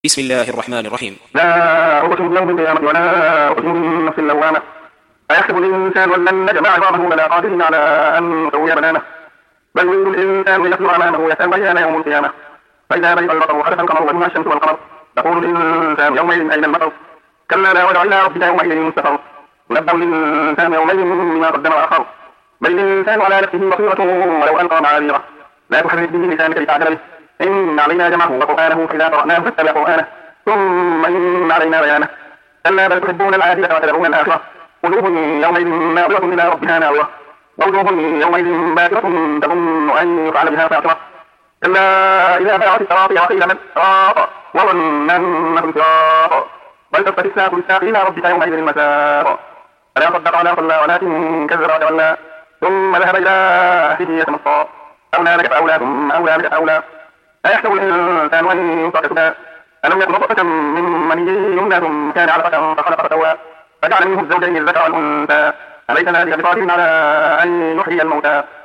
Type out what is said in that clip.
بسم الله الرحمن الرحيم. لا أقسم بيوم القيامة ولا أقسم بالنفس اللوامة. أيحسب الإنسان أن لن نجمع عظامه بلى قادرين على أن نسوي بنانه. بل يريد الإنسان ليصبر أمامه يسأل أيان يوم القيامة. فإذا برق البصر وخسف القمر وجمع الشمس والقمر يقول الإنسان يومئذ أين المطر. كلا لا وجع إلى ربك يومئذ مستقر. ينبأ الإنسان يومئذ بما قدم وأخر. بل الإنسان على نفسه بصيرة ولو ألقى معاذيره. لا تحرك به لسانك لتعجل به. إن علينا جمعه وقرآنه فإذا قرأناه فاتبع قرآنه ثم إن علينا بيانه. كلا بل تحبون العاجلة وتذرون الآخرة. وجوه يومئذ ناظرة إلى ربها ناظرة. ووجوه يومئذ باسرة تظن أن يفعل بها فاقرة. كلا إذا بلغت التراقي وقيل من راق وظن أنه الفراق. بل تفتت الساق بالساق إلى ربك يومئذ المساق. فلا صدق ولا صلى ولكن كذب وتولى ثم ذهب إلى أهله يتمطى. أولى لك فأولى ثم أولى لك فأولى. أيحسب الإنسان أن يترك سدى. ألم يكن نطفة من مني يمنى ثم كان علقة فخلق فسوى فجعل منه الزوجين الذكر والأنثى. أليس ذلك بقادر على أن يحيي الموتى